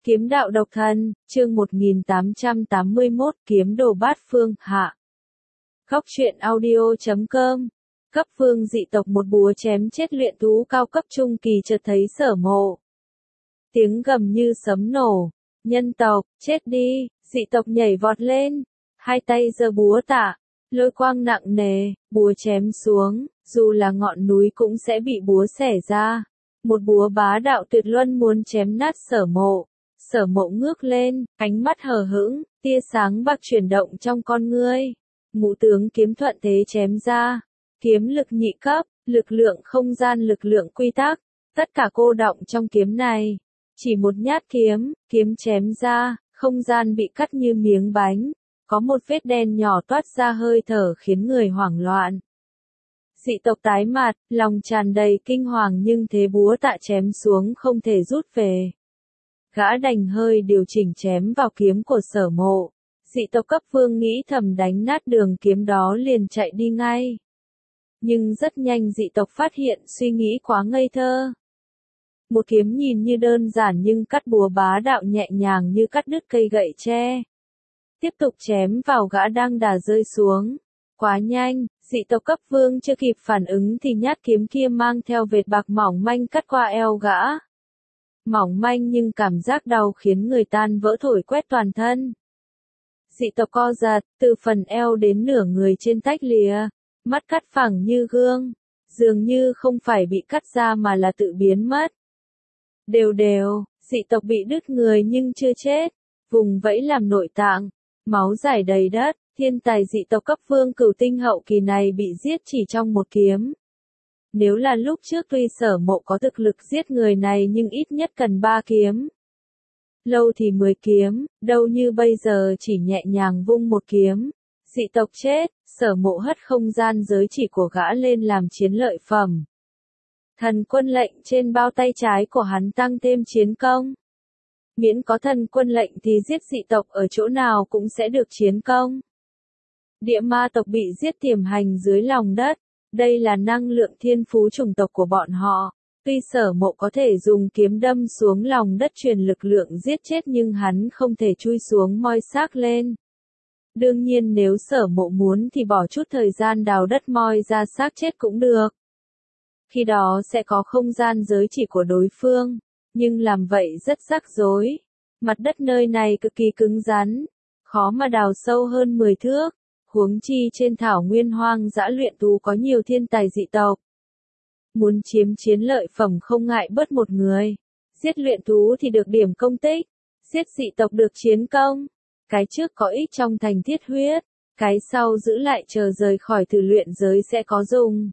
Kiếm đạo độc thân, chương 1881, kiếm đồ bát phương, hạ. Góc truyện audio.com. Cấp phương dị tộc một búa chém chết luyện thú cao cấp trung kỳ chợt thấy Sở Mộ. Tiếng gầm như sấm nổ. Nhân tộc, chết đi, dị tộc nhảy vọt lên. Hai tay giơ búa tạ. Lôi quang nặng nề, búa chém xuống, dù là ngọn núi cũng sẽ bị búa xẻ ra. Một búa bá đạo tuyệt luân muốn chém nát Sở Mộ. Sở Mộ ngước lên, ánh mắt hờ hững, tia sáng bạc chuyển động trong con ngươi. Ngũ tướng kiếm thuận thế chém ra. Kiếm lực nhị cấp, lực lượng không gian, lực lượng quy tắc, tất cả cô đọng trong kiếm này. Chỉ một nhát kiếm, kiếm chém ra, không gian bị cắt như miếng bánh. Có một vết đen nhỏ toát ra hơi thở khiến người hoảng loạn. Dị tộc tái mặt, lòng tràn đầy kinh hoàng nhưng thế búa tạ chém xuống không thể rút về. Gã đành hơi điều chỉnh chém vào kiếm của Sở Mộ. Dị tộc cấp vương nghĩ thầm đánh nát đường kiếm đó liền chạy đi ngay. Nhưng rất nhanh dị tộc phát hiện suy nghĩ quá ngây thơ. Một kiếm nhìn như đơn giản nhưng cắt búa bá đạo nhẹ nhàng như cắt đứt cây gậy tre. Tiếp tục chém vào gã đang đà rơi xuống. Quá nhanh, dị tộc cấp vương chưa kịp phản ứng thì nhát kiếm kia mang theo vệt bạc mỏng manh cắt qua eo gã. Mỏng manh nhưng cảm giác đau khiến người tan vỡ thổi quét toàn thân. Dị tộc co giật, từ phần eo đến nửa người trên tách lìa, mắt cắt phẳng như gương, dường như không phải bị cắt ra mà là tự biến mất. Đều đều, dị tộc bị đứt người nhưng chưa chết, vùng vẫy làm nội tạng, máu rải đầy đất, thiên tài dị tộc cấp vương cửu tinh hậu kỳ này bị giết chỉ trong một kiếm. Nếu là lúc trước tuy Sở Mộ có thực lực giết người này nhưng ít nhất cần 3 kiếm. Lâu thì 10 kiếm, đâu như bây giờ chỉ nhẹ nhàng vung một kiếm. Dị tộc chết, Sở Mộ hất không gian giới chỉ của gã lên làm chiến lợi phẩm. Thần quân lệnh trên bao tay trái của hắn tăng thêm chiến công. Miễn có thần quân lệnh thì giết dị tộc ở chỗ nào cũng sẽ được chiến công. Địa ma tộc bị giết tiềm hành dưới lòng đất. Đây là năng lượng thiên phú chủng tộc của bọn họ. Tuy Sở Mộ có thể dùng kiếm đâm xuống lòng đất truyền lực lượng giết chết nhưng hắn không thể chui xuống moi xác lên. Đương nhiên nếu Sở Mộ muốn thì bỏ chút thời gian đào đất moi ra xác chết cũng được. Khi đó sẽ có không gian giới chỉ của đối phương. Nhưng làm vậy rất rắc rối. Mặt đất nơi này cực kỳ cứng rắn. Khó mà đào sâu hơn 10 thước. Huống chi trên thảo nguyên hoang dã luyện thú có nhiều thiên tài dị tộc. Muốn chiếm chiến lợi phẩm không ngại bớt một người. Giết luyện thú thì được điểm công tích. Giết dị tộc được chiến công. Cái trước có ích trong thành thiết huyết. Cái sau giữ lại chờ rời khỏi thử luyện giới sẽ có dùng.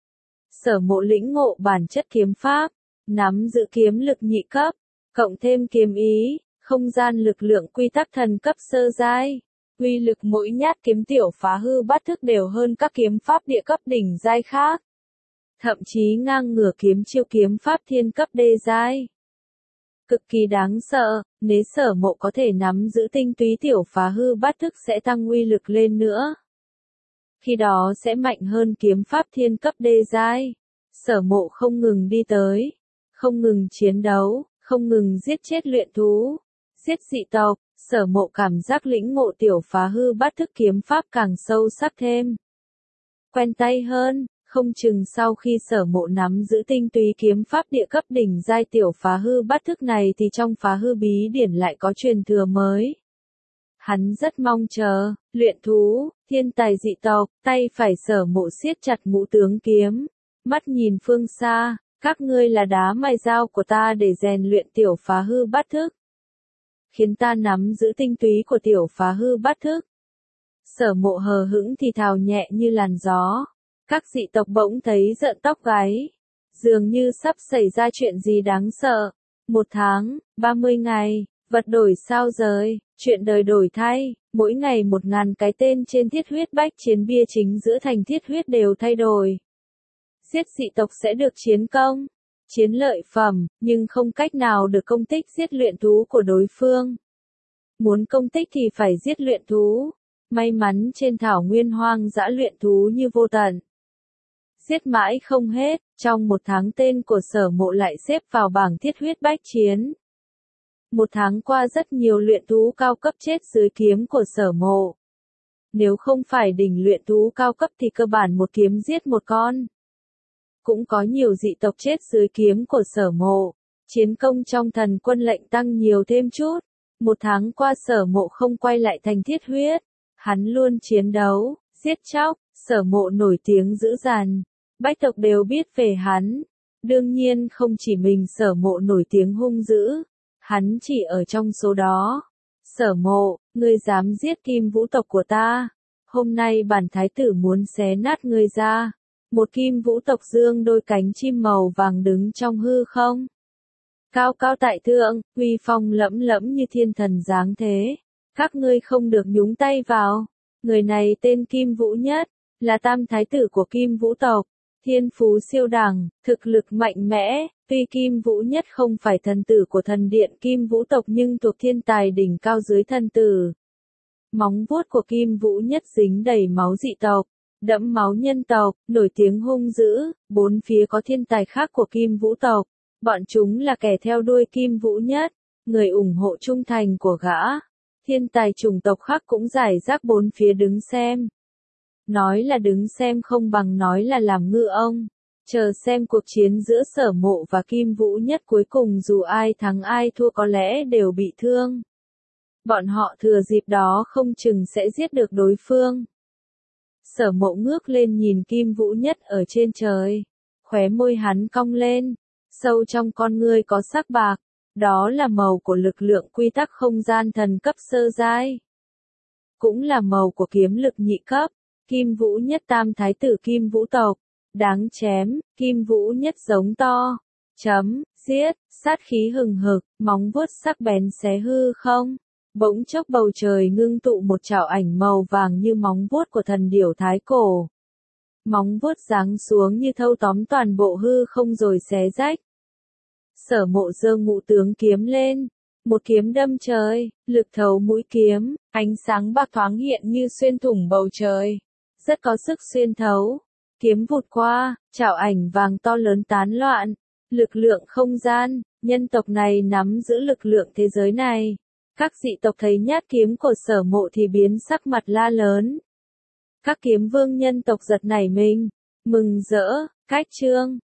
Sở Mộ lĩnh ngộ bản chất kiếm pháp. Nắm giữ kiếm lực nhị cấp. Cộng thêm kiếm ý, không gian lực lượng quy tắc thần cấp sơ giai. Uy lực mỗi nhát kiếm tiểu phá hư bát thức đều hơn các kiếm pháp địa cấp đỉnh giai khác. Thậm chí ngang ngửa kiếm chiêu kiếm pháp thiên cấp đê giai. Cực kỳ đáng sợ, nếu Sở Mộ có thể nắm giữ tinh túy tiểu phá hư bát thức sẽ tăng uy lực lên nữa. Khi đó sẽ mạnh hơn kiếm pháp thiên cấp đê giai. Sở Mộ không ngừng đi tới, không ngừng chiến đấu, không ngừng giết chết luyện thú, giết dị tộc. Sở Mộ cảm giác lĩnh ngộ tiểu phá hư bát thức kiếm pháp càng sâu sắc thêm. Quen tay hơn, không chừng sau khi Sở Mộ nắm giữ tinh túy kiếm pháp địa cấp đỉnh giai tiểu phá hư bát thức này thì trong phá hư bí điển lại có truyền thừa mới. Hắn rất mong chờ, luyện thú, thiên tài dị tộc, tay phải Sở Mộ siết chặt ngũ tướng kiếm, mắt nhìn phương xa, các ngươi là đá mài dao của ta để rèn luyện tiểu phá hư bát thức. Khiến ta nắm giữ tinh túy của tiểu phá hư bát thức. Sở Mộ hờ hững thì thào nhẹ như làn gió. Các dị tộc bỗng thấy rợn tóc gáy. Dường như sắp xảy ra chuyện gì đáng sợ. 1 tháng, 30 ngày, vật đổi sao rời, chuyện đời đổi thay. Mỗi ngày 1000 cái tên trên thiết huyết bách chiến bia chính giữa thành thiết huyết đều thay đổi. Giết dị tộc sẽ được chiến công. Chiến lợi phẩm, nhưng không cách nào được công tích giết luyện thú của đối phương. Muốn công tích thì phải giết luyện thú. May mắn trên thảo nguyên hoang dã luyện thú như vô tận. Giết mãi không hết, trong 1 tháng tên của Sở Mộ lại xếp vào bảng thiết huyết bách chiến. một tháng qua rất nhiều luyện thú cao cấp chết dưới kiếm của Sở Mộ. Nếu không phải đỉnh luyện thú cao cấp thì cơ bản một kiếm giết một con. Cũng có nhiều dị tộc chết dưới kiếm của Sở Mộ. Chiến công trong thần quân lệnh tăng nhiều thêm chút. Một tháng qua Sở Mộ không quay lại thành thiết huyết. Hắn luôn chiến đấu, giết chóc, Sở Mộ nổi tiếng dữ dằn. Bách tộc đều biết về hắn. Đương nhiên không chỉ mình Sở Mộ nổi tiếng hung dữ. Hắn chỉ ở trong số đó. Sở Mộ, ngươi dám giết Kim Vũ tộc của ta. Hôm nay bản thái tử muốn xé nát ngươi ra. Một Kim Vũ tộc dương đôi cánh chim màu vàng đứng trong hư không. Cao cao tại thượng, uy phong lẫm lẫm như thiên thần dáng thế. Các ngươi không được nhúng tay vào. Người này tên Kim Vũ Nhất, là tam thái tử của Kim Vũ tộc. Thiên phú siêu đẳng, thực lực mạnh mẽ. Tuy Kim Vũ Nhất không phải thần tử của thần điện Kim Vũ tộc nhưng thuộc thiên tài đỉnh cao dưới thần tử. Móng vuốt của Kim Vũ Nhất dính đầy máu dị tộc, đẫm máu nhân tộc, nổi tiếng hung dữ, bốn phía có thiên tài khác của Kim Vũ tộc. Bọn chúng là kẻ theo đuôi Kim Vũ Nhất, người ủng hộ trung thành của gã. Thiên tài chủng tộc khác cũng rải rác bốn phía đứng xem. Nói là đứng xem không bằng nói là làm ngư ông. Chờ xem cuộc chiến giữa Sở Mộ và Kim Vũ Nhất cuối cùng dù ai thắng ai thua có lẽ đều bị thương. Bọn họ thừa dịp đó không chừng sẽ giết được đối phương. Sở Mộ ngước lên nhìn Kim Vũ Nhất ở trên trời. Khóe môi hắn cong lên. Sâu trong con ngươi có sắc bạc. Đó là màu của lực lượng quy tắc không gian thần cấp sơ giai. Cũng là màu của kiếm lực nhị cấp. Kim Vũ Nhất tam thái tử Kim Vũ tộc. Đáng chém, Kim Vũ Nhất giống to. Giết, sát khí hừng hực, móng vuốt sắc bén xé hư không. Bỗng chốc bầu trời ngưng tụ một trảo ảnh màu vàng như móng vuốt của thần điểu thái cổ. Móng vuốt giáng xuống như thâu tóm toàn bộ hư không rồi xé rách. Sở Mộ giơ ngũ tướng kiếm lên. Một kiếm đâm trời, lực thấu mũi kiếm, ánh sáng bạc thoáng hiện như xuyên thủng bầu trời. Rất có sức xuyên thấu. Kiếm vụt qua, trảo ảnh vàng to lớn tán loạn. Lực lượng không gian, nhân tộc này nắm giữ lực lượng thế giới này. Các dị tộc thấy nhát kiếm của Sở Mộ thì biến sắc mặt la lớn. Các kiếm vương nhân tộc giật nảy mình, mừng rỡ, cách chương.